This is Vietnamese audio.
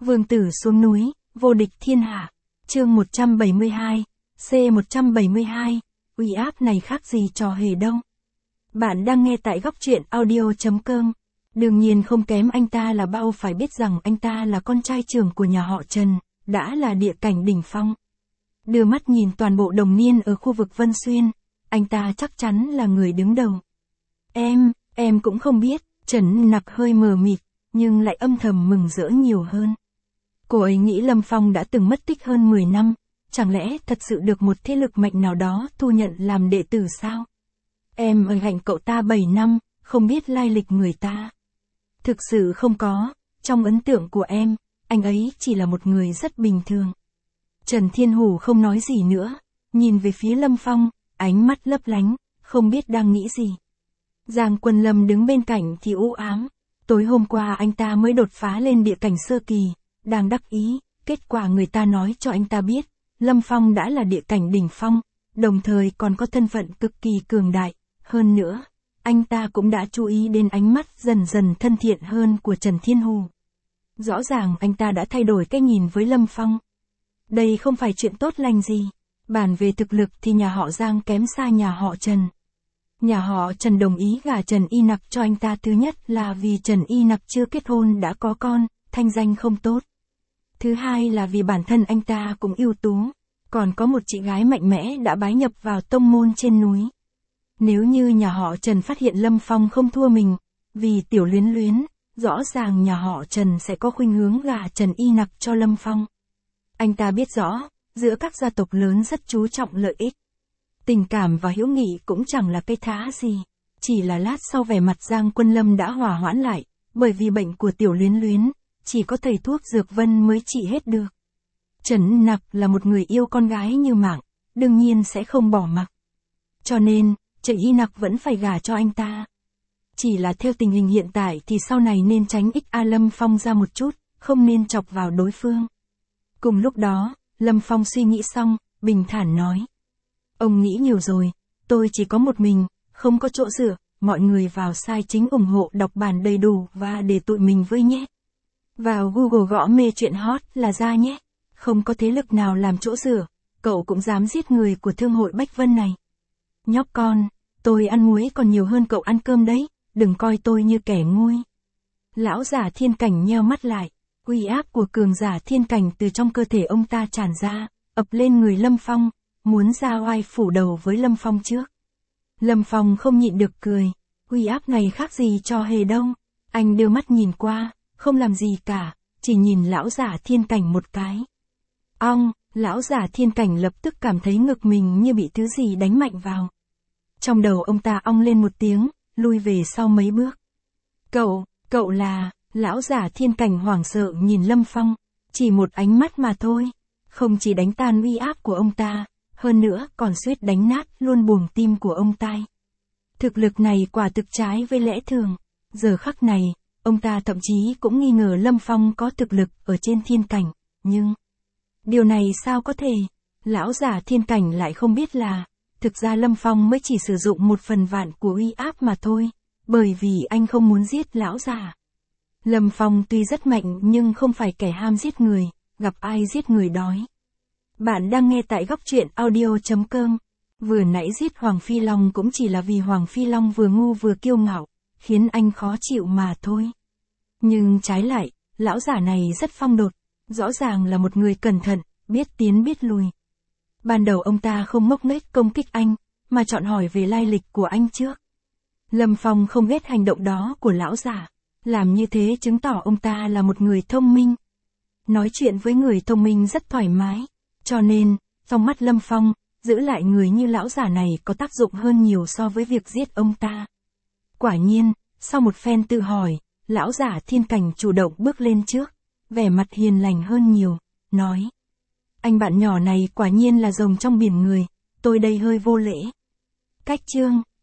Vương tử xuống núi, vô địch thiên hạ. Chương 172, C172, uy áp này khác gì trò hề đâu. Bạn đang nghe tại góc truyện audio.com. Đương nhiên không kém anh ta là bao, phải biết rằng anh ta là con trai trưởng của nhà họ Trần, đã là địa cảnh đỉnh phong. Đưa mắt nhìn toàn bộ đồng niên ở khu vực Vân Xuyên, anh ta chắc chắn là người đứng đầu. Em cũng không biết, Trần Nặc hơi mờ mịt, nhưng lại âm thầm mừng rỡ nhiều hơn. Cô ấy nghĩ Lâm Phong đã từng mất tích hơn 10 năm, chẳng lẽ thật sự được một thế lực mạnh nào đó thu nhận làm đệ tử sao? Em ở cạnh cậu ta 7 năm, không biết lai lịch người ta. Thực sự không có, trong ấn tượng của em, anh ấy chỉ là một người rất bình thường. Trần Thiên Hủ không nói gì nữa, nhìn về phía Lâm Phong, ánh mắt lấp lánh, không biết đang nghĩ gì. Giang Quân Lâm đứng bên cạnh thì u ám, tối hôm qua anh ta mới đột phá lên địa cảnh sơ kỳ, đang đắc ý, kết quả người ta nói cho anh ta biết, Lâm Phong đã là địa cảnh đỉnh phong, đồng thời còn có thân phận cực kỳ cường đại, hơn nữa, anh ta cũng đã chú ý đến ánh mắt dần dần thân thiện hơn của Trần Thiên Hủ. Rõ ràng anh ta đã thay đổi cái nhìn với Lâm Phong. Đây không phải chuyện tốt lành gì, bàn về thực lực thì nhà họ Giang kém xa nhà họ Trần. Nhà họ Trần đồng ý gả Trần Y Nặc cho anh ta, thứ nhất là vì Trần Y Nặc chưa kết hôn đã có con, thanh danh không tốt. Thứ hai là vì bản thân anh ta cũng ưu tú, còn có một chị gái mạnh mẽ đã bái nhập vào tông môn trên núi. Nếu như nhà họ Trần phát hiện Lâm Phong không thua mình, vì Tiểu Luyến Luyến, rõ ràng nhà họ Trần sẽ có khuynh hướng gả Trần Y Nặc cho Lâm Phong. Anh ta biết rõ, giữa các gia tộc lớn rất chú trọng lợi ích. Tình cảm và hữu nghị cũng chẳng là cây thá gì, chỉ là lát sau vẻ mặt Giang Quân Lâm đã hòa hoãn lại, bởi vì bệnh của Tiểu Luyến Luyến, chỉ có thầy thuốc Dược Vân mới trị hết được. Trần Nặc là một người yêu con gái như mạng, đương nhiên sẽ không bỏ mặc. Cho nên, Trần Y Nặc vẫn phải gả cho anh ta. Chỉ là theo tình hình hiện tại thì sau này nên tránh Lâm Phong ra một chút, không nên chọc vào đối phương. Cùng lúc đó, Lâm Phong suy nghĩ xong, bình thản nói. Ông nghĩ nhiều rồi, tôi chỉ có một mình, không có chỗ dựa, mọi người vào sai chính ủng hộ đọc bản đầy đủ và để tụi mình với nhé. Vào Google gõ mê chuyện hot là ra nhé, không có thế lực nào làm chỗ dựa, cậu cũng dám giết người của thương hội Bách Vân này. Nhóc con, tôi ăn muối còn nhiều hơn cậu ăn cơm đấy, đừng coi tôi như kẻ ngu. Lão giả thiên cảnh nheo mắt lại, uy áp của cường giả thiên cảnh từ trong cơ thể ông ta tràn ra, ập lên người Lâm Phong, muốn ra oai phủ đầu với Lâm Phong trước. Lâm Phong không nhịn được cười, uy áp này khác gì trò hề đâu. Anh đưa mắt nhìn qua, không làm gì cả, chỉ nhìn lão giả thiên cảnh một cái. Lão giả thiên cảnh lập tức cảm thấy ngực mình như bị thứ gì đánh mạnh vào. Trong đầu ông ta ong lên một tiếng, lui về sau mấy bước. Cậu là, lão giả thiên cảnh hoảng sợ nhìn Lâm Phong, chỉ một ánh mắt mà thôi, không chỉ đánh tan uy áp của ông ta, hơn nữa còn suýt đánh nát luôn buồng tim của ông ta. Thực lực này quả thực trái với lẽ thường, giờ khắc này, ông ta thậm chí cũng nghi ngờ Lâm Phong có thực lực ở trên thiên cảnh, nhưng điều này sao có thể? Lão giả thiên cảnh lại không biết là, thực ra Lâm Phong mới chỉ sử dụng 1/1000 của uy áp mà thôi, bởi vì anh không muốn giết lão giả. Lâm Phong tuy rất mạnh nhưng không phải kẻ ham giết người, gặp ai giết người đói. Bạn đang nghe tại góc truyện audio.com. Vừa nãy giết Hoàng Phi Long cũng chỉ là vì Hoàng Phi Long vừa ngu vừa kiêu ngạo, khiến anh khó chịu mà thôi. Nhưng trái lại, lão giả này rất phong độ, rõ ràng là một người cẩn thận, biết tiến biết lùi. Ban đầu ông ta không ngốc nghếch công kích anh, mà chọn hỏi về lai lịch của anh trước. Lâm Phong không ghét hành động đó của lão giả, làm như thế chứng tỏ ông ta là một người thông minh. Nói chuyện với người thông minh rất thoải mái, cho nên, trong mắt Lâm Phong, giữ lại người như lão giả này có tác dụng hơn nhiều so với việc giết ông ta. Quả nhiên, sau một phen tự hỏi, lão giả thiên cảnh chủ động bước lên trước, vẻ mặt hiền lành hơn nhiều, nói. Anh bạn nhỏ này quả nhiên là rồng trong biển người, tôi đây hơi vô lễ. Cách chương